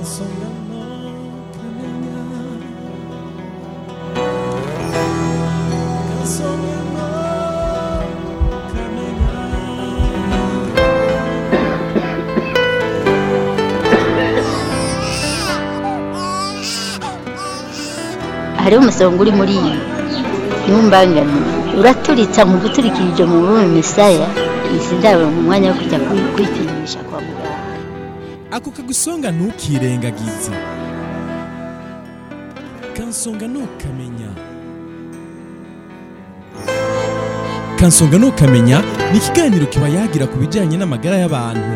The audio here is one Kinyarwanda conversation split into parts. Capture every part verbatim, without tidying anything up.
hariho umusongo uri muri iyi ntumbangane uraturitsa mu guturikirije mu rurimi misaya izindaba mu mwanya wo kujya kwipimisha kwa muganga. Ako kagusonga ntukirengagize, kansonga ntukamenya. Kansonga ntukamenya ni ikiganiro kiba yagira ku bijyanye n'amagara y'abantu.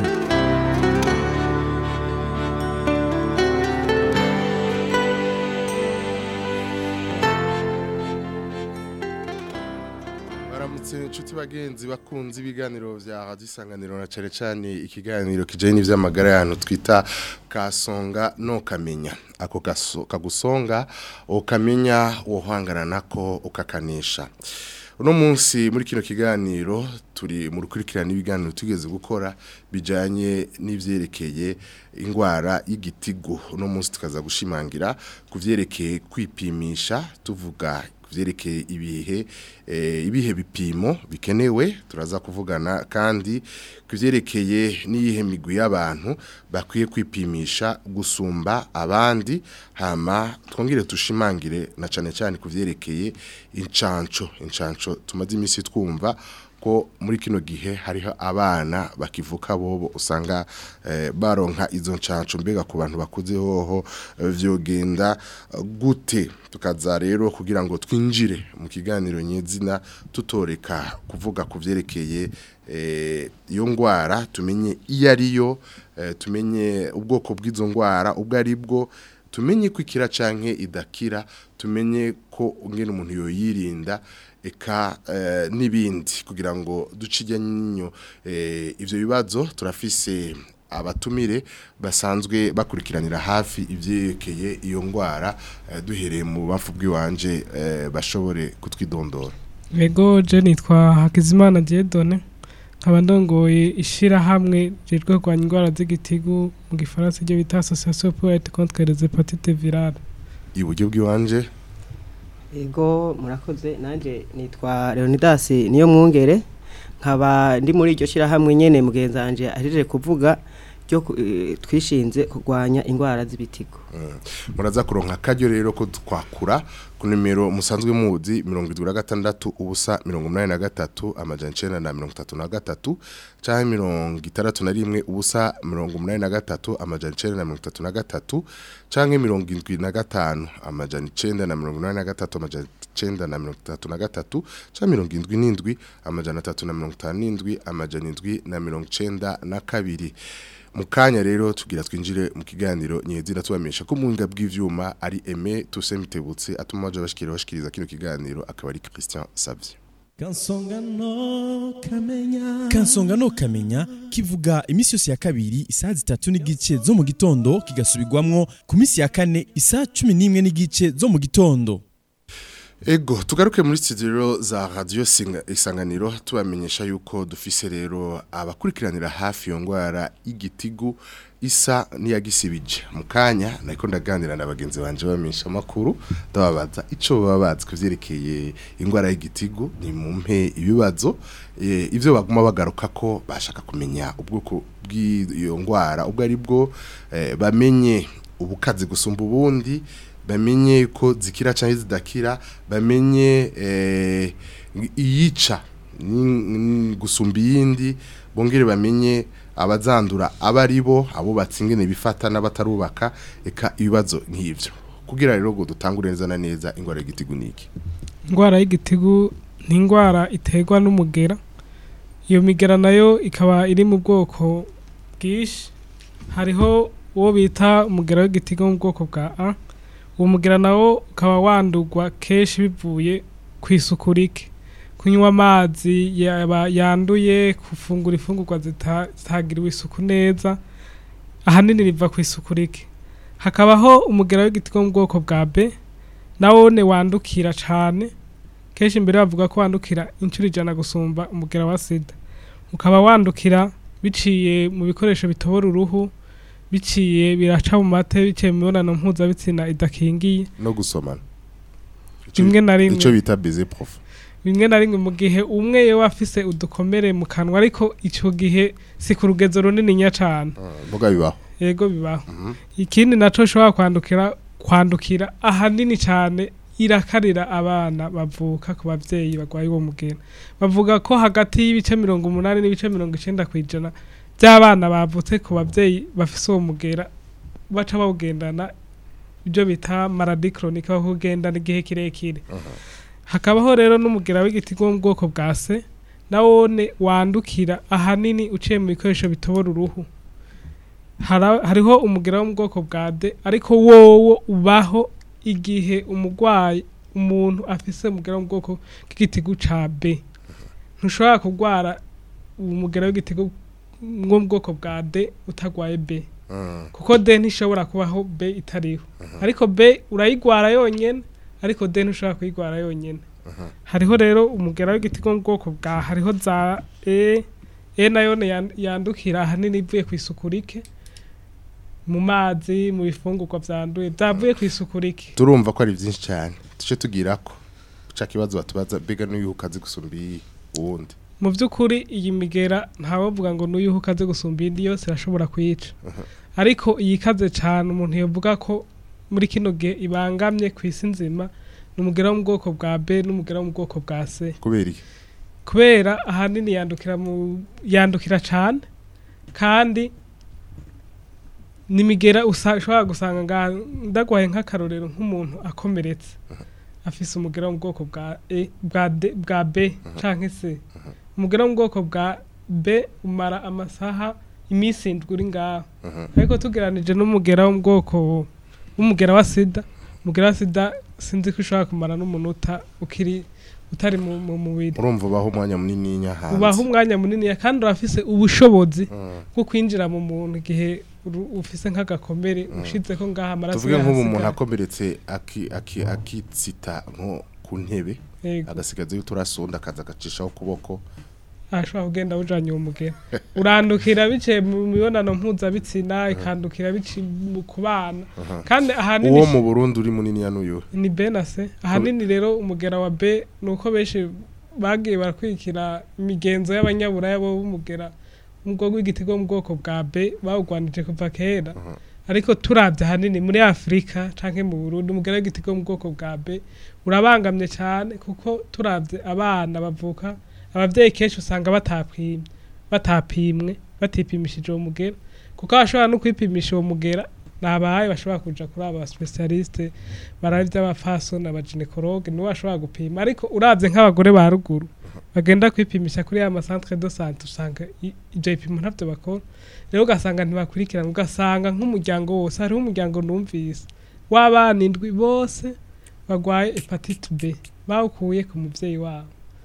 Inshuti bagenzi bakunze ibiganiro vya Radio Isanganiro na cane cane ikiganiro kijanye n'ivy'amagara y'abantu twita kasonga no kamenya. Ako kagusonga ukamenya wohangana nako ukakanisha. Uno munsi muri kino kiganiro turi mu rukurikirana ibiganiro tugeze gukora bijanye n'ivyerekeye ingwara y'igitigu. Uno munsi tukaza gushimangira kuvyerekeye kwipimisha tuvuga vyerekeye ibihe e, ibihe bipimo bikenewe turaza kuvugana kandi kuvyerekeye niyihe migwi y'abantu bakwiye kwipimisha gusumba abandi hama twongere tushimangire na cane cyane kuvyerekeye incanco incanco tumaze imisi twumva ko muri kino gihe hariho abana bakivuka bobo usanga eh, baronka izo ncanco mbega ku bantu bakuze hoho eh, vyogenda uh, gute tukaza rero kugira ngo twinjire mu kiganiro nyezina tutoreka kuvuga kuvyerekeye eh, iyo ngwara tumenye iyo ariyo eh, tumenye ubwoko bw'izo ngwara ubwo ari bwo tumenye ko ikira canke idakira tumenye ko ngene umuntu yoyirinda eka eh, nibindi kugira ngo ducijya nyinyo eh, ivyo bibazo turafise abatumire basanzwe bakurikiranira hafi ivyekeye iyo ngwara eh, duhereye mu bafu bw'iwanje eh, bashobore kutwidondora. Yego je nitwa Hakizimana Diedone nkaba ndongoye ishira hamwe rirwe kwa ingwara z'igitigu mu gifaransa ryo bita Association pour lutter contre les hépatites virales. Iburyo bw'iwanje Ego murakoze nanje nitwa Leonidas niyo mwungere nkaba ndi muri iryo shira hamwe nyene mugenzanje arije kuvuga ryo twishinze kugwanya ingwara z'ibitigo. Mm. Muraza kuronka kajyo rero ko twakura ku numero musanzwe muzi mirongo irindwi na gatandatu ubusa mirongo umunani na gatatu amajana icenda na mirongo itatu na gatatu canke mirongo itandatu na rimwe ubusa mirongo umunani na gatatu amajana icenda na mirongo itatu na gatatu canke mirongo indwi na gatanu amajana icenda na mirongo umunani na gatatu amajana icenda na mirongo itatu na gatatu canke mirongo indwi n'indwi amajana atatu na mirongo itanu n'indwi amajana indwi na mirongo icenda na kabiri. Mukanya rero tugira twinjire mu kiganiro nyezira tubamenyesha ko munga bw'ivyuma ari Aime Tusemitebutse atuma baje bashikira bashikiriza kino kiganiro akaba ari Christian Savye. Kansonga no kamenya Kansonga no kamenya kivuga imisi yose ya kabiri isaha zitatu n'igice zo mu gitondo kigasubirwamwo ku misi ya kane isaha cumi n'imwe n'igice zo mu gitondo. Ego tugaruke muri studio za Radio Isanganiro tubamenyesha yuko dufise rero abakurikiranira hafi yo ngwara igitigu isa niyagisibije mukanya nako ndaganira na bagenzi banje bamenyesha makuru ndababaza ico bababaza kuvyerekeye ingwara y'igitigu ni mumpe ibibazo e, ivyo baguma bagaruka ko bashaka kumenya ubwoko bw'iyo ngwara ubwo ari bwo e, bamenye ubukazi gusumba ubundi bamenye ko zikira cyangwa zidakira bamenye eh iyica gusumba yindi bongere bamenye abazandura abaribo abo batsingene bifata n'abatarubaka eka ibibazo nk'ivyo kugira rero ngo dutangure neza na neza ingwara y'igitigu niki. Ingwara y'igitigu ni ingwara iterwa n'umugera, iyo migera nayo ikaba iri mu bwoko bwishi, hariho uwo bita umugera w'igitigu mu bwoko bwa A. Uwo mugera nawo ukaba wandurwa kenshi bivuye kwisukurike, kunywa amazi yanduye, kufungura ifungurwa zitagiriwe isuku neza, ahanini riva kwisukurike. Hakabaho umugera w'igitigu mu bwoko bwa B, nawone wandukira cyane, kenshi imbere bavuga ko wandukira incuro ijana gusumba umugera wa sida. Ukaba wandukira biciye mu bikoresho bitobora uruhu, biciye biraca mu mate biciye mu mibonano mpuzabitsina idakingiye no gusomana rimwe na rimwe ico bita baiser profond bimwe na rimwe mu gihe umwe yewe afise udukomere mu kanwa ariko ico gihe si ku rugezo runini nya cane mvuga bibaho yego bibaho ikindi naco shobora kwandukira kwandukira ahanini cane irakarira abana bavuka ku bavyeyi bagwaye uwo mugera bavuga ko hagati y'ibice mirongo umunani n'ibice mirongo icenda kwijana by'abana bavutse ku bavyeyi bafise uwo mugera baca bawugendana ibyo bita maladie chronique bahugendana igihe kirekire hakabaho rero n'umugera w'igitigo mu bwoko bwa C nawone wandukira ahanini uciye mu bikoresho bitobora uruhu hariho umugera wo mu bwoko bwa D ariko wowo ubaho igihe umugwayi umuntu afise umugera wo mu bwoko bw'igitigo ca B ntushobora kugwara umugera w'igitigo mu bwoko bwa D utagwaye B kuko D ntishobora kubaho B itariho ariko B urayigwara yonyene ariko D ntushobora kuyigwara yonyene hariho rero umugera w'igitigo mu bwoko bwa hariho za E E nayo yandukira ahanini ivuye ku isukurike mu mazi mu bifungurwa byanduye byavuye ku isukurike turumva ko ari byinshi cyane tuce tugirako uca kibazo batubaza bega n'uyuhukaze gusumbi uwundi mu by'ukuri iyi migera ntawovuga ngo n'uyuhukaze gusumbi indi yose irashobora kuyica ariko iyikaze cyane umuntu yavuga ko muri kino gihe ibangamye ku isi nzima n'umugera wo mu bwoko bwa B n'umugera wo mu bwoko bwa C kubera iki kubera ahanini yandukira mu yandukira cyane kandi nimigera ushobora gusanga ndagwaye nk'akarorero nk'umuntu akomeretse afise umugera wo mu bwoko bwa E bwa D bwa B canke C umugera wo mu bwoko bwa B umara amasaha imisi indwi uri ngaho ariko tugeranije n'umugera wo mu bwoko w'umugera wa sida umugera wa sida sinzi ko ushobora kumara n'umunota ukiri utari mu mubiri urumva ubaho umwanya munini nyahanze ubaho umwanya munini kandi urafise ubushobozi bwo kwinjira mu muntu igihe ufise nk'agakomere ushize ko ngaha amaraso tuvuge nk'ubu umuntu akomeretse akitsita nko ku ntebe agasigaza y'uturasonda akaza agacishaho ukuboko ashobora kugenda ujanye uwo mugera urandukira biciye mu mibonano mpuzabitsina ikandukira biciye ku bana kandi ahanini uwo mu Burundi uri munini yanuyo ni B na C ahanini rero umugera wa B nuko benshi bagiye barakwikira imigenzo y'abanyaburaya bo umugera ubwo w'igitigo mu bwoko bwa B bawugwanije kuva kera ariko turavye ahanini muri Afrika canke mu Burundi umugera w'igitigo mu bwoko bwa B urabangamye cyane kuko turavye abana bavuka abavyeyi kenshi usanga batapimwe batapimwe batipimishije uwo mugera kuko bashobora no kwipimisha uwo mugera nabaye bashobora kuja kuri aba specialiste baravye abafaso na abaginekologe niwe bashobora gupima ariko uravye nk'abagore ba ruguru bagenda kwipimisha kuri ama centre de santé usanga ivyo bipimo ntavyo bakora rero ugasanga ntibakurikirana ugasanga nk'umuryango wose hariho umuryango numvise w'abana indwi bose bagwaye hepatite B bawukuye ku muvyeyi wabo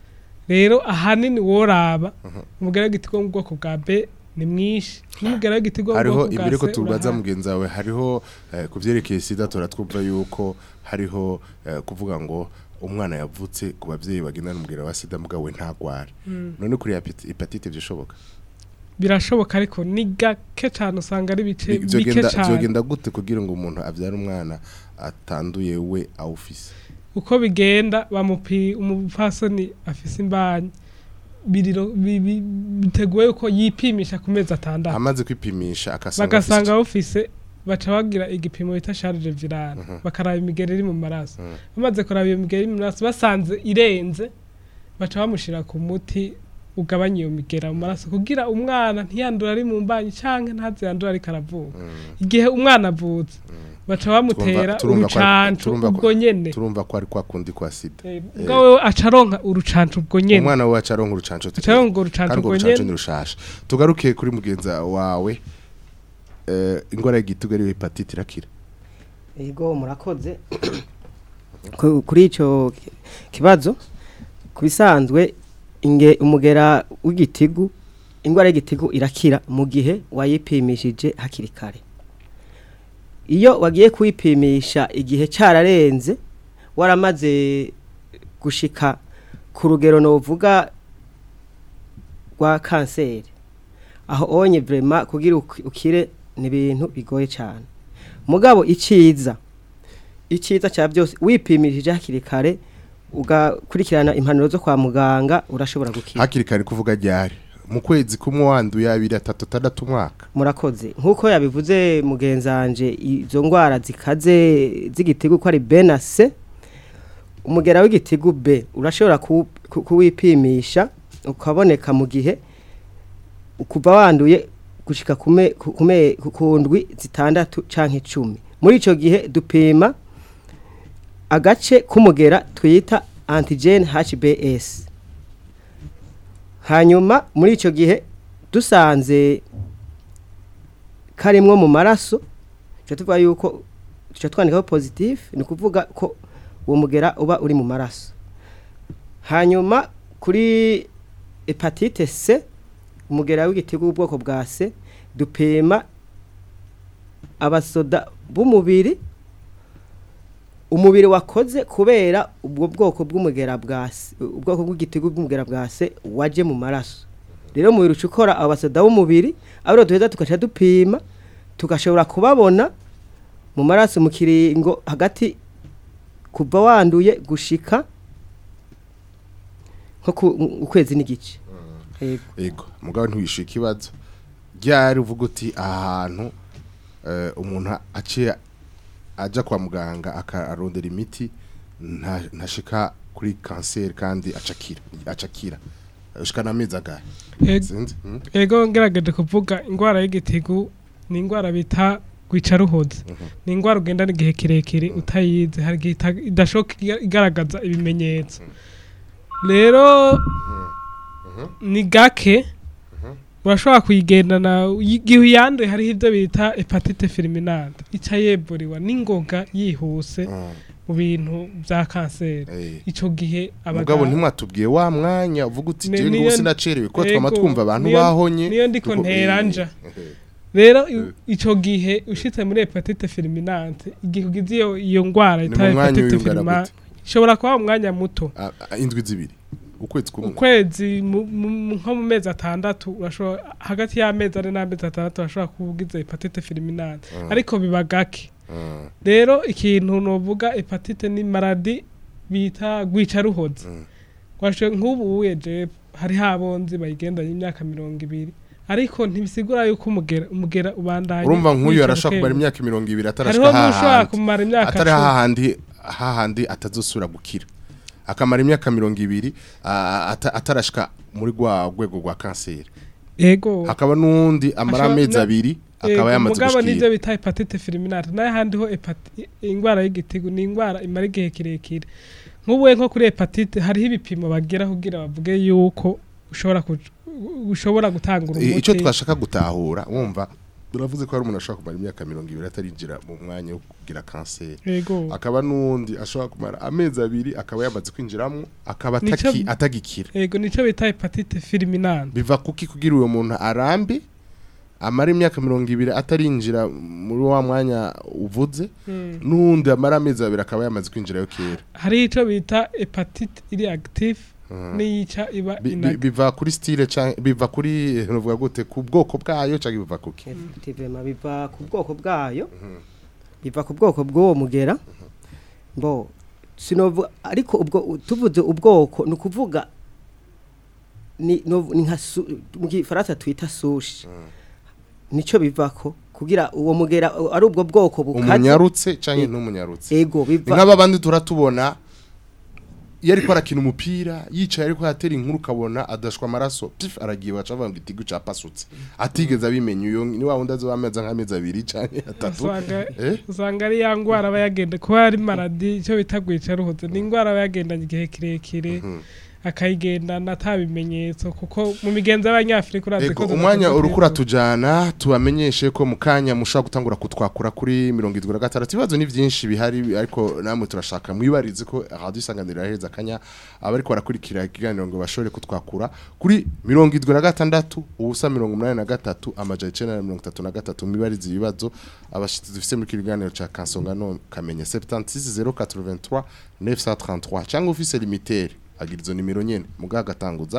rero ahanini woraba umugera w'igitigo mu bwoko bwa B ni mwinshi n'umugera w'igitigo mu bwoko bwa C hariho imbere ko tubaza mugenzi wawe hariho kuvyerekeye sida turatwumva yuko hariho kuvuga ngo umwana yavutse ku bavyeyi bagenda n'umugera wa sida mugabo ntagwara none kuri hepatite byishoboka birashoboka ariko ni gake cyane usanga ari bice bike cyane byogenda gute kugira ngo umuntu avyara umwana atanduye we awufise uko bigenda bamupi umupfasoni afise imbanyi biriro biteguye uko yipimisha ku mezi atandatu amaze kwipimisha akasanga bagasanga ofise baca bagira igipimo bita charge virale bakaraba imigeri iri mu maraso bamaze kuraba iyo migeri mu maraso basanze irenze baca bamushira ku muti ugabanya iyo migera mu maraso kugira umwana ntiyandura ari mu mbanyi canke ntaze yandura ari karavuka igihe umwana avutse baca bamutera urucancu ubwo nyene turumva ko ari kwa kundi kwa sida ngawe acaronka urucancu ubwo nyene umwana we acaronka urucancu acaronka urucancu ubwo nyene ni rushasha tugaruke kuri mugenza wawe eh ingora y'igitugu ari hepatite irakira yego murakoze kuri ico kibazo kubisanzwe inge umugera w'igitigu ingwara y'igitigu irakira mu gihe wayipimishije hakiri kare iyo wagiye kwipimisha igihe cyararenze waramaze gushika ku rugero novuga rwa kanseri aho onye vraiment kugira ukire ni ibintu bigoye cyane mugabo iciza iciza cya byose wipimirije hakiri kare ugakurikirana impanuro zo kwa muganga urashobora gukira hakiri kare kuvuga ryari mu kwezi kumwe wanduye abiri atatu atandatu umwaka murakoze nkuko yabivuze mugenzanje izo ngwara zikaze z'igitigu ko ari B na C umugera w'igitigu B urashobora kuwipimisha ukaboneka mu gihe ukuva wanduye gushika kume kume kundwi zitandatu canke icumi muri ico gihe dupima agace kumugera twita antigen H B S hanyuma muri ico gihe dusanze karimwo mu maraso cyo tuvuga yuko cyo twandikaho positive ni kuvuga ko uwo mugera uba uri mu maraso hanyuma kuri hepatite C umugera w'igitigu ubwoko bwa C dupima abasoda b'umubiri umubiri wakoze kubera ubwo bwoko bw'umugera bwa C ubwoko bw'igitigu bw'umugera bwa C waje mu maraso rero mu biruca ukora abasoda b'umubiri abiro duheza tukaca dupima tugashobora kubabona mu maraso mu kiringo hagati kuva wanduye gushika nko ukwezi n'igice yego yego mugabo ntiwishe ikibazo ryari uvuga uti ahantu umuntu aciye aja kwa muganga akarondera imiti ntashika kuri kanseri kandi acakira acakira ushika nameza gahe yego ngerageje kuvuga ingwara y'igitigu ni ingwara bita gwicaruhoze ni ingwara ugenda n'igihe kirekire utayize hari gihe idashoka igaragaza ibimenyetso rero ni gake urashobora kuyigendana igihe yanduye hari ibyo bita hepatite fulminante ica yeburiwa n'ingoga yihuse mu bintu bya kanseri ico gihe abagabo ntimwatubwiye wa mwanya uvuga uti je ngose nacerewe ko twama twumva abantu bahonye niyo ndiko nteranja rero ico gihe ushitse muri hepatite fulminante igihe ugize iyo iyo ngwara ita hepatite fulminante ishobora kuba umwanya muto indwi zibiri ukwezi kumwe ukwezi nko mu mezi atandatu urashobora hagati y'amezi ari n'amezi atandatu urashobora kuvugiza hepatite fulminante ariko biba gake rero ikintu novuga hepatite ni maladi bita gwicaruhoze kwashe nk'ubu weje hari habonzi bayigendanye imyaka mirongo ibiri ariko ntibisigura yuko umugera umugera ubandanye urumva nk'uyu arashaka kumara imyaka mirongo ibiri atarashaka hahandi kumara imyaka atari hahandi hahandi atazosura gukira akamara imyaka mirongo ibiri atarashika muri gwa rwego rwa kanseri yego hakaba nundi amara amezi abiri akaba yamaze gushikira mugabo nivyo bita hepatite fulminante nayo handi ho ingwara y'igitigu ni ingwara imara igihe kirekire nk'ubuye nko kuri hepatite hariho ibipimo bagira kugira bavuge yuko ushobora ushobora gutanga urumuti ico twashaka gutahura wumva turavuze ko hari umuntu ashobora kumara imyaka mirongo ibiri atarinjira mu mwanya wo kugira kanseri yego akaba nundi ashobora kumara amezi abiri akaba yamaze kwinjiramo akaba ataki atagikira yego nico bita hepatite fulminante biva kuki kugira uwo muntu arambe amara imyaka mirongo ibiri atarinjira muri wa mwanya uvuze mm. nundi amara amezi abiri akaba yamaze kwinjira yo kera hari ico bita hepatite iri active Uh-huh. Niyica iba inactive biva kuri style cyangwa biva kuri novuga gute ku bwoko bwayo cyangwa biva kuki effectivement biva ku bwoko bwayo uh-huh. biva ku bwoko bw'uwo mugera uh-huh. Mbo sinovuga ariko ubwo tuvuze ubwoko nukuvuga ni no ni nka mu gifaransa twita sushi uh-huh. Nico bivako kugira uwo mugera ari ubwo bwoko bukaze umunyarutse cyangwa n'umunyarutse ego biva nk'aba bandi turatubona yari kwa rakina umupira yicaye ariko yatera inkuru kabona adashwa amaraso pif aragiye bacavuga ngo itigu capasutse atigeze abimenye uyo ni wa wundi azobameza nk'amezi abiri cyane atatu eh usanga ari yangwara bayagenda ko ari maladi cyo bitagwica ruhoze ni ingwara bayagendanye igihe kirekire akayigenda natabimenyetso kuko mu migenzo y'abanyafrika uraze ko umwanya urukura tujana tubamenyeshe ko mukanya mushaka gutangura kutwakura kuri mirongo irindwi na gatandatu ibibazo ni byinshi bihari ariko namwe turashaka mwibarize ko radio isanganiro yaheza kanya abariko barakurikira ikiganiro ngo bashobore kutwakura kuri mirongo irindwi na gatandatu ubusa mirongo umunani na gatatu amaja icenda na mirongo itatu na gatatu mwibarize ibibazo abashitsi dufise muri kiganiro ca Kansonga no Kamenya sept six zero quatre trois neuf cent trente-trois cyangwa ufise limitaire agirizo nimero nyene mugaga gatanguza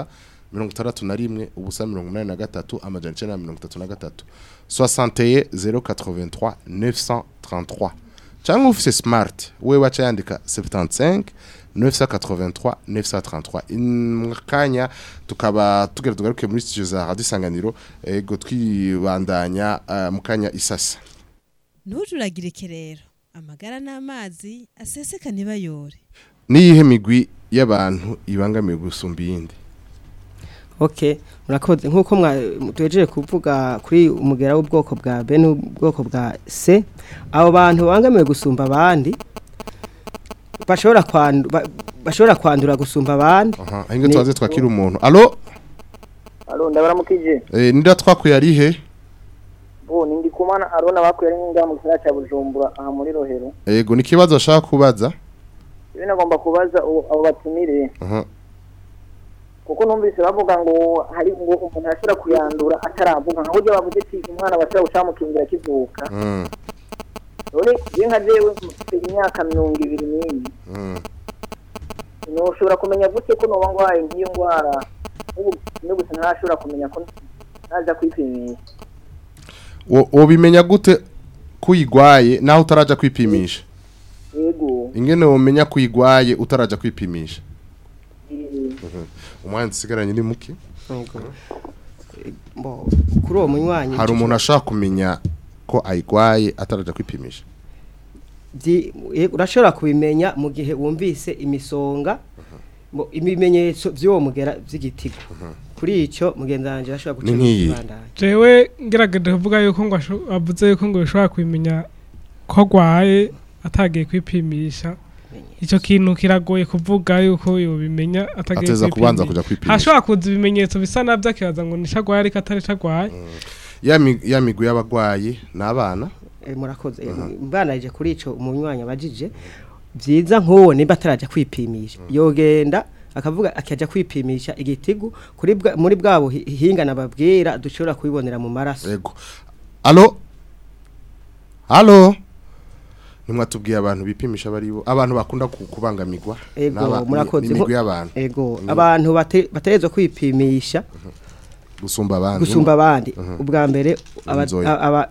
mirongo itandatu na rimwe ubusa mirongo inani na gatatu amajana icenda na mirongo itatu na gatatu soixante et un zéro quatre-vingt-trois neuf cent trente-trois cyangwa ufise smart we wacha yandika soixante-quinze neuf cent quatre-vingt-trois neuf cent trente-trois inkanya tukaba tugera tugaruke muri studio za Radio Isanganiro ego twibandanya uh, mukanya isasa ntujuragirike rero amagara n'amazi aseseka nibayore niyihe migwi y'abantu ibangamiye gusumba iyindi Okay, murakoze nkuko mwatejeje kuvuga kuri umugera w'ubwoko bwa B n'ubwoko bwa C abo bantu bangamiye gusumba abandi bashobora kwandura bashobora kwandura gusumba abandi aha inge twaze twakira umuntu allo allo ndabaramukije eh nida twakuye ari he bo nindi kumana arona bakuye ari nga mu gisagara cya Bujumbura aha muri Rohero yego ni kibazo ashaka kubaza ibi nagomba kubaza abo batumire aha kuko numvise bavuga ngo hari ngo umuntu ashobora kuyandura ataravuga nkaho je bavuze ati umwana bashobora gucamukingira kivuka mm none yenka jewe mfite imyaka mirongo ibiri n'ine mm no ushobora kumenya gute ko no bangwaye ngiyo ngwara ubu no gusa ntashobora kumenya ko naza kwipimisha wo bimenya gute kuyigwaye naho utaraja kwipimisha yego ingene womenya kuyigwaye utaraja kwipimisha umwana sigaranye ni muki bo kuri uwo munywanyi hari umuntu ashaka kumenya ko ayigwaye ataraja kwipimisha urashobora kubimenya mu gihe wumvise imisonga bo ibimenyetso by'uwo mugera by'igitigo kuri icyo mugenzanje ashobora guca ibandanye jewe ngerageje kuvuga yuko ngo avuze yuko ngo bishobora kubimenya ko gwaye atagiye kwipimisha icyo kintu kiragoye kuvuga yuko yo bimenya atagiye ateza kubanza kuja kwipimisha hashobora kuza ibimenyetso bisa navyo akibaza ngo nishagwaye ariko atari cagwaye ya migwi y'abagwayi n'abana murakoze mbana ije kuri ico umunywanyi abajije byiza nk'uwo niba ataraja kwipimisha yogenda akavuga akaja kwipimisha igitigu kuri muri bwabo hingana babwira dushobora kubibonera mu maraso yego allo allo nimwatubwiye abantu bipimisha baribo abantu bakunda kubangamirwa ego murakoze imigwi y'abantu ego abantu baterezo kwipimisha gusumba abandi gusumba abandi ubwa mbere aba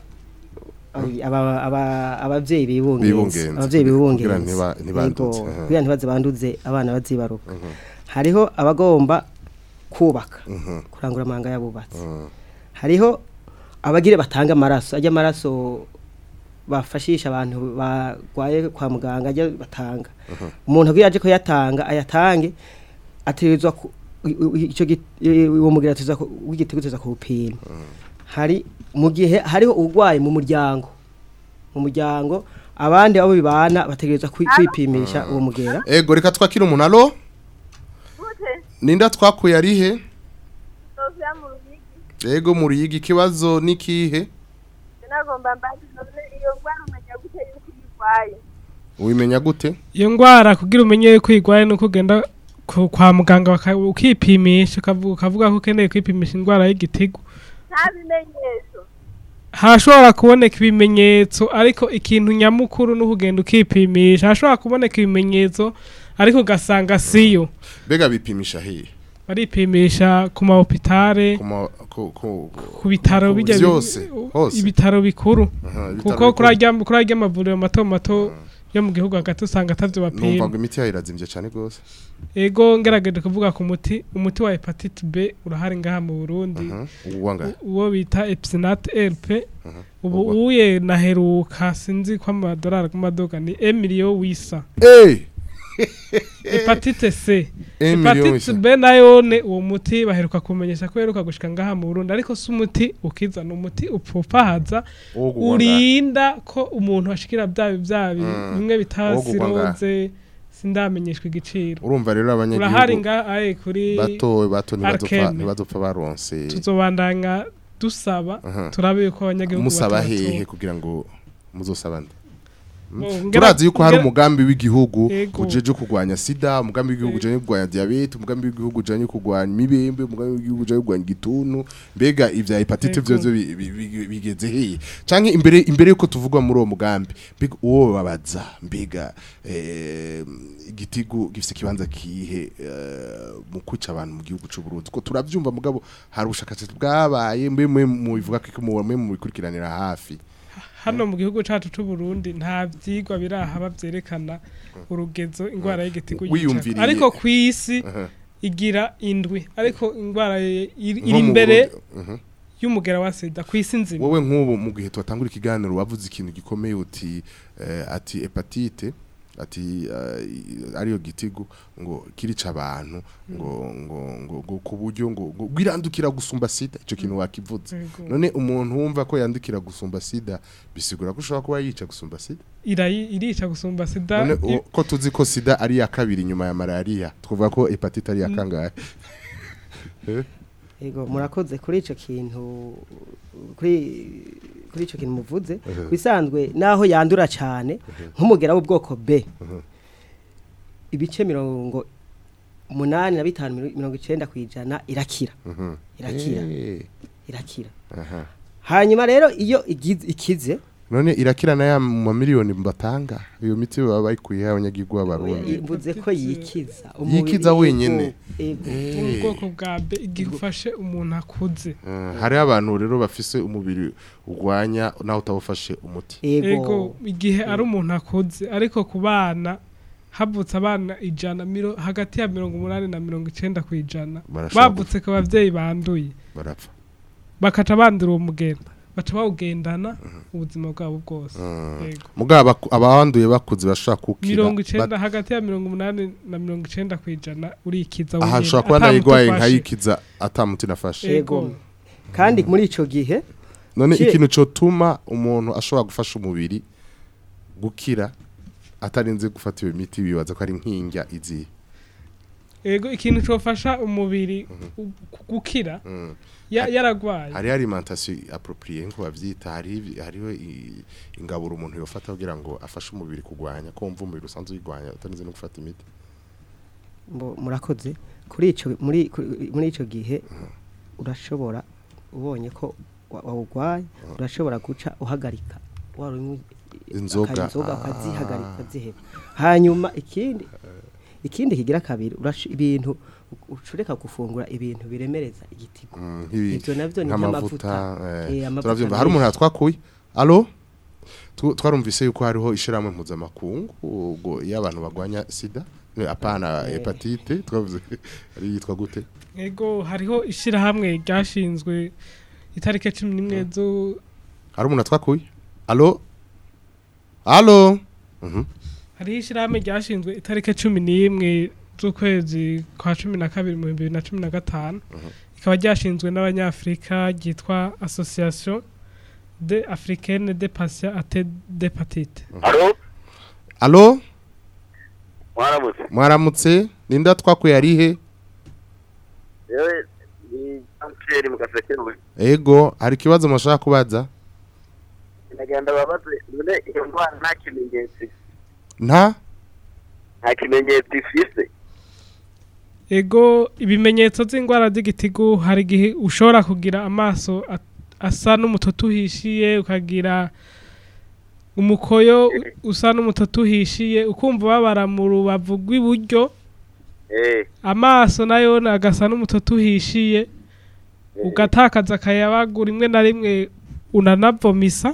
aba abavyeyi bibungenze abavyeyi bibungenze ntibandutse kugira ntibaze banduze abana bazibaruka hariho abagomba kubaka kurangura amanga yabubatse hariho abagire batanga amaraso ajya amaraso bafashisha abantu bagwaye kwa muganga ajya batanga umuntu agiye aje ko yatanga ayatange ategerezwa ico uwo mugera tuza w'igiteguza ku upima hari mu gihe hariho urwaye mu muryango mu muryango abandi abo bibana bategereza kwipimisha uwo mugera ego reka twakira umuntu allo ninda twakuye ari he Sofia mu Ruyigi ego mu Ruyigi kibazo nikihe nagomba mbazi iyo ngwara umenya gute yuko yigwaye ubimenya gute iyo ngwara kugira umenye yuko yigwaye no kugenda kwa muganga ukipimisha ukavuga ko ukeneye kwipimisha indwara y'igitigu nta bimenyetso hashobora kuboneka ibimenyetso ariko ikintu nyamukuru no kugenda ukipimisha hashobora kuboneka ibimenyetso ariko ugasanga siyo bega bipimisha hehe baripimisha ku ma hopitale ku bitaro bijya byose hose ibitaro bikuru kuko kurajya kurajya amavuriro mato mato yo mu gihugu hagati usanga atavyo bapima numva ngo imiti yayirazimvye cyane gose ego ngerageje kuvuga ku muti umuti wa hepatite B urahari ngaha mu Burundi uwo bita Epsinat L P ubu uye naheruka sinzi kwa amadolari ku madoga ni un million wisa eh hepatite C hepatite B nayo ne uwo muti baheruka kumenyesha ko heruka gushika ngaha mu Burundi ariko si umuti ukiza no umuti upfupahaza urinda ko umuntu ashikira byabi byabi bimwe bitasiroze sindamenyeshwe igiciro urumva rero abanyagihugu urahari nga aye kuri bato bato nibadupfa nibadupfa baronse turazi yuko hari umugambi w'igihugu ujeje kurwanya sida, umugambi w'igihugu ujanye kurwanya diabete, umugambi w'igihugu ujanye kurwanya imibembe, umugambi w'igihugu ujanye kurwanya igituntu, mbega ivya hepatite vyozo bigeze hehe canke imbere imbere yuko tuvugwa muri uwo mugambi mbega uwo babaza mbega igitigu gifise kibanza kihe mu kwica abantu mu gihugu c'u Burundi ko turavyumva mugabo hari ubushakashatsi bwabaye mbe mu bivuga ko mu mu bikurikiranira hafi hano mu gihugu cyacu c'u Burundi nta vyigwa birahaba vyerekana urugezo ingwara y'igitigu yica ariko kwisi igira indwi ariko ingwara iri imbere y'umugera wa sida kwisi nzima wowe nk'ubu mu gihe twatangura ikiganiro wavuze ikintu gikomeye uti ati hepatite ati uh, ariyo gitigu ngo kirica abantu ngo ngo ngo kuburyo ngo gwirandukira gusumba sida ico kintu wakivuze none umuntu wumva ko yandukira gusumba sida bisigura ko ushobora kuba yica gusumba sida irayi irica gusumba sida none ko tuzi ko sida ari ya kabiri nyuma ya malaria twavuga ko hepatite ari ya kangahe Ego murakoze kuri ico kintu kuri kuri ico kintu muvuze bisanzwe naho yandura cyane nk'umugera w'ubwoko B ibice mirongo umunani na bitanu mirongo icenda kwijana irakira irakira irakira hanyuma rero iyo ikize none irakira na ya mu miliyoni mbatanga iyo miti baba bayikuye abanyagirwa abarundi imbuze ko yikiza yikiza wenyene ubwoko bwa B igifashe umuntu akuze hari abantu rero bafise umubiri urwanya naho utabufashe umuti ego igihe ari umuntu akuze ariko ku bana havutse abana ijana miro hagati ya mirongo umunani na mirongo icenda kwijana bavutse ku bavyeyi banduye barapfa bakaca bandura uwo mugenda baca bawugendana ubuzima bwabo bwose yego mugaba abahanduye bakuze bashaka kukira mirongo icenda hagati ya mirongo umunani na mirongo icenda kwijana urikiza wenyine aha shaka kuba nayigwaye nkayikiza atamuti nafashe yego kandi muri ico gihe none ikintu cyo tuma umuntu ashobora gufasha umubiri gukira atarinze gufata iyo miti bibaza ko ari nkinga izi yego ikintu cyofasha umubiri gukira ya yaragwaye hari alimentation appropriée nko bavyita hari hariho ingaburo umuntu yofata kugira ngo afashe umubiri kugwanya ko umva umubiri usanzwe yigwanya utanize no gufata imiti mbo murakoze kuri ico muri muri ico gihe urashobora ubonye ko wawugwaye urashobora guca uhagarika warumwe inzoga inzoga ukazihagarika ziheba hanyuma ikindi ikindi kigira kabiri ibintu ucureka gufungura ibintu biremereza igitigo ivyo navyo ni nk'amavuta turavyumva hari umuntu yatwakuye allo twarumvise yuko hariho ishiramwe mpuzamakungu ubwo y'abantu bagwanya sida apana hepatite twavuze ari yitwa gute ego hariho ishirahamwe ryashinzwe itarike cumi n'imwe zo hari umuntu yatwakuye allo allo mhm hari ishirahamwe ryashinzwe itarike cumi n'imwe z'ukwezi kwa cumi na kabiri mu bibiri na cumi na gatanu ikaba ryashinzwe n'abanyafrika ryitwa Association de Africaine de Patients atteints d'hépatite. Allo allo Mwaramutse Mwaramutse ninda twakuye ari he Yewe ni Anthony mugasekewe Ego hari kibazo mushaka kubaza Ndagenda babaze none iyo ndwara nta kimenyetso nta nta kimenyetso ifise Ego ibimenyetso z'ingwara z'igitigu hari gihe ushobora kugira amaso asa n'umutoto uhishiye ukagira umukoyo usa n'umutoto uhishiye ukumva babara mu rubavu rw'iburyo eh amaso nayo agasa n'umutoto uhishiye ugatakaza akayabagura imwe na rimwe unanavomisa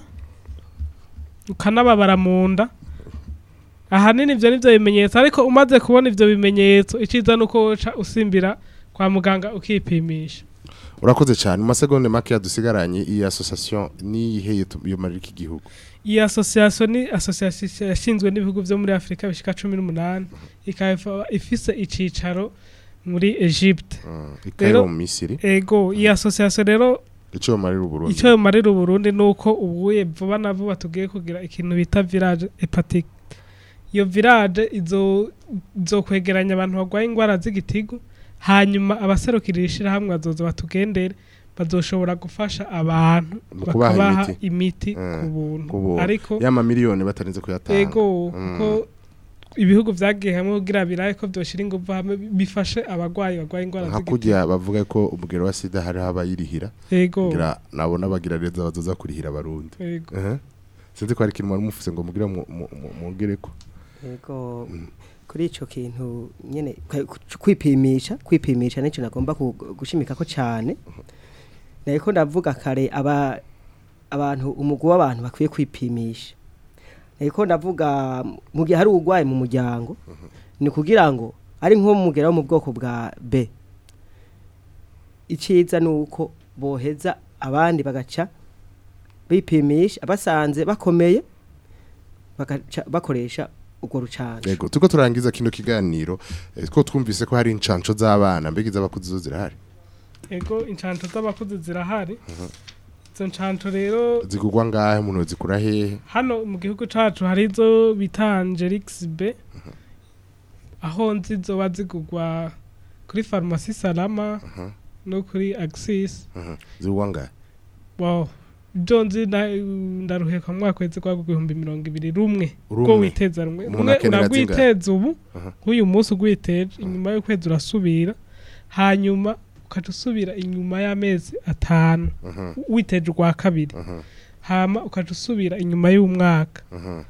ukanababara mu nda ahanini ivyo nivyo bimenyetso ariko umaze kubona ivyo bimenyetso iciza nuko woca usimbira kwa muganga ukipimisha urakoze cyane mu masegonde make yadusigaranye iyi association ni iheye yo muri iki gihugu iyi association ni association yashinzwe n'ibihugu byo muri Afrika bishika cumi n'umunani ikaba ifise icicaro muri Egypte rero mu Misiri ego iyi association rero ico marira Burundi ico marira Burundi nuko ubuye vuba na vuba tugiye kugira ikintu bita village hepatique iyo village izo zo kwegeranya abantu bagwaye ingwara z'igitigu hanyuma abaserukirishira hamwe azozo batugendere bazoshobora gufasha abantu bakabaha imiti ku buntu ariko yama miliyoni batarinze kuyatanga ego kuko ibihugu vyagiye hamwe kugira biraye ko byoshira ingufu hamwe bifashe abagwayi bagwaye ingwara z'igiti hakujya bavuga ko umugero wa sida hari abayirihira ego kugira nabo nabagira neza bazoza kurihira abarundi ego uh -huh. sinzi ko ari kintu mwari mufise ngo mugira mugere ko ego kuri ico kintu nyene kwipimisha kwipimisha nico nagomba gushimika ko cyane nariko ndavuga kare aba abantu umugwi w'abantu bakwiye kwipimisha nariko ndavuga mu gihe hari ugwaye mu muryango ni kugira ngo ari nko mugera wo mu bwoko bwa B iciza nuko boheza abandi bagaca bipimisha abasanze bakomeye bagaca bakoresha ugo rucanco yego tuko turangiza kino kiganiro ko twumvise ko hari incanco z'abana mbegiza abakuzi zo zirahari yego incanco z'abakuzi zirahari izo ncanco rero zigugwa ngahe umuntu zikura hehe hano mu gihugu cacu hari izo bita Angelix B aho nzizo bazigugwa kuri Pharmacie Salama no kuri Axis zigugwa ngahe wow Jonzi ndaruhe kwa mwaka kwezi kwa guhumbi mirongo ibiri rumwe ko witeza rumwe rumwe uragwiteza ubu uyu munsi ugwiteje inyuma yo kwezi urasubira hanyuma ukacusubira inyuma y'amezi atanu witeje kwa kabiri hama ukacusubira inyuma y'umwaka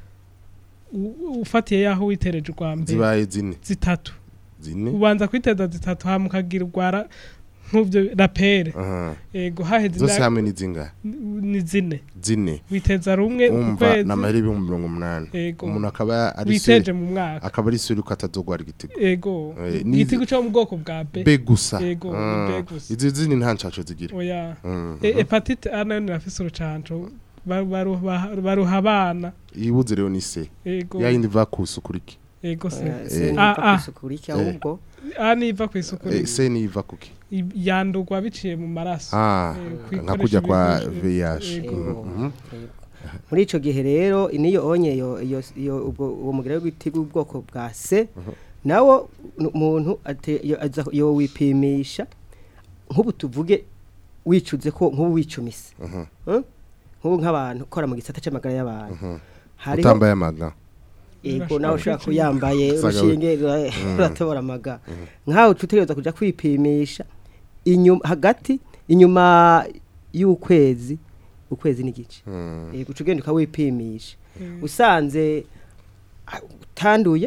ufatiye yaho witereje kwa mbere zibaye zine zitatu zine ubanza kwiteza zitatu hama ukagira urwara nk'ubyo rapere yego haheze zose hamwe ni zinga ni zine zine witeza rumwe ukwezi na maheri ibihumbi mirongo umunani umuntu akaba ari witeje mu mwaka akaba ari suri ko atazogwara igitigo yego igitigo cyo mu bwoko bwa B B gusa yego B gusa izi zini nta ncaco zigira oya hepatite A nayo nirafise urucanco baruha abana ibuze rero ni C yayindi va kusukuriki yego se ah ah kusukuriki ahubwo ani iva kwisukuriki C ni iva kuki yandugwa biciye mu maraso nka kujya kwa V I H muri ico gihe rero niyo onye yo iyo ubwo mugera w'igitigo ubwoko bwa C nawo umuntu yo wipimisha nk'ubu tuvuge wicuze ko nk'ubu wicumise nk'ubu nk'abantu ukora mu gisata c'amagara y'abantu hari utambaye amaga ego nawe ushaka kuyambaye urushinge ruratobora amaga nkaho tutegereza kuja kwipimisha inyuma hagati inyuma y'ukwezi ukwezi n'igice ego ucugenda ukawipimisha usanze utanduye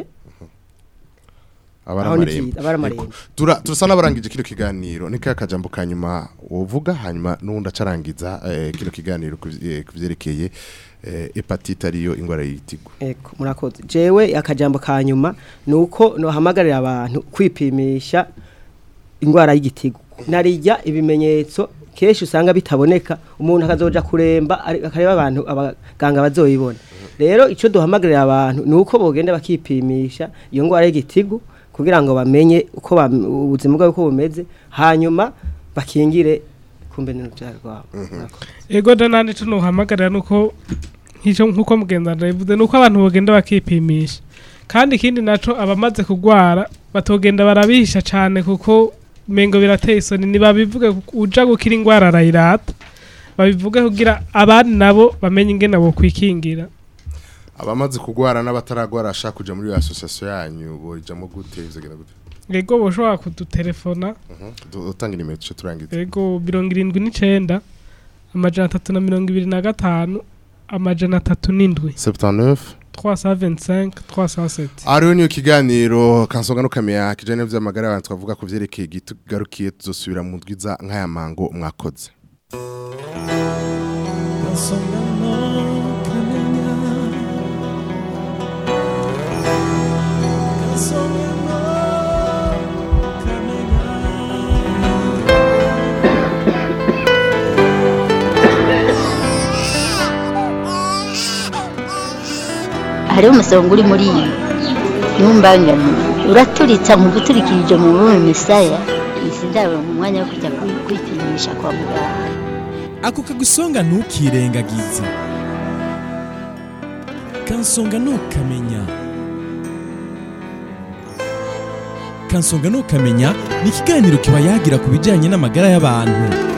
abaramarembo turasa n'abarangije kino kiganiro nika akajambo kanyuma wovuga hanyuma n'undi acarangiza kino kiganiro kuvyerekeye hepatite ariyo ingwara y'igitigo eko murakoze jewe akajambo kanyuma nuko no hamagarira abantu kwipimisha ingwara y'igitigo narijya ibimenyetso keshi usanga bitaboneka umuntu akazoja kuremba akareba abantu abaganga bazoyibona rero ico duhamagarira abantu nuko bogenda bakipimisha iyo ngwara y'igitigo kugira ngo bamenye uko ubuzima bwabo uko bumeze hanyuma bakingire kumbe n'urubyaro ego danandi tuno hamagarira nuko hico nkuko mugenda bivuze nuko abantu bogenda bakipimisha kandi ikindi naco abamaze kugwara batogenda barabihisha cyane kuko mengo birateye isoni nibabivuge uja gukira ingwara rayirata babivuge kugira abandi nabo bamenye ingene bo kwikingira abamaze kugwara n'abataragwara ashaka kuja muri association yanyu bojamo gute bizagenda gute ego boshobora kudutelefona utanga nimero cyo turangiza ego mirongo irindwi n'icenda amajana atatu na mirongo ibiri na gatanu amajana atatu n'indwi soixante-neuf trois cent vingt-cinq trois cent sept ariyo niyo kiganiro kansonga no kamenya kijane vy'amagara abantu twavuga ku vyerekeye gitugarukiye tuzosubira mu ndwiza nk'aya mango mwakoze kansonga no kamenya kansonga hariho umusonga uri muri iyi ntumbangane uraturitsa mu guturikirije mu rurimi misaya izi ndabo mu mwanya wo kujya kwipimisha kwa muganga ako kagusonga ntukirengagize kansonga ntukamenya kansonga ntukamenya ni ikiganiro kiba yagira ku bijyanye n'amagara y'abantu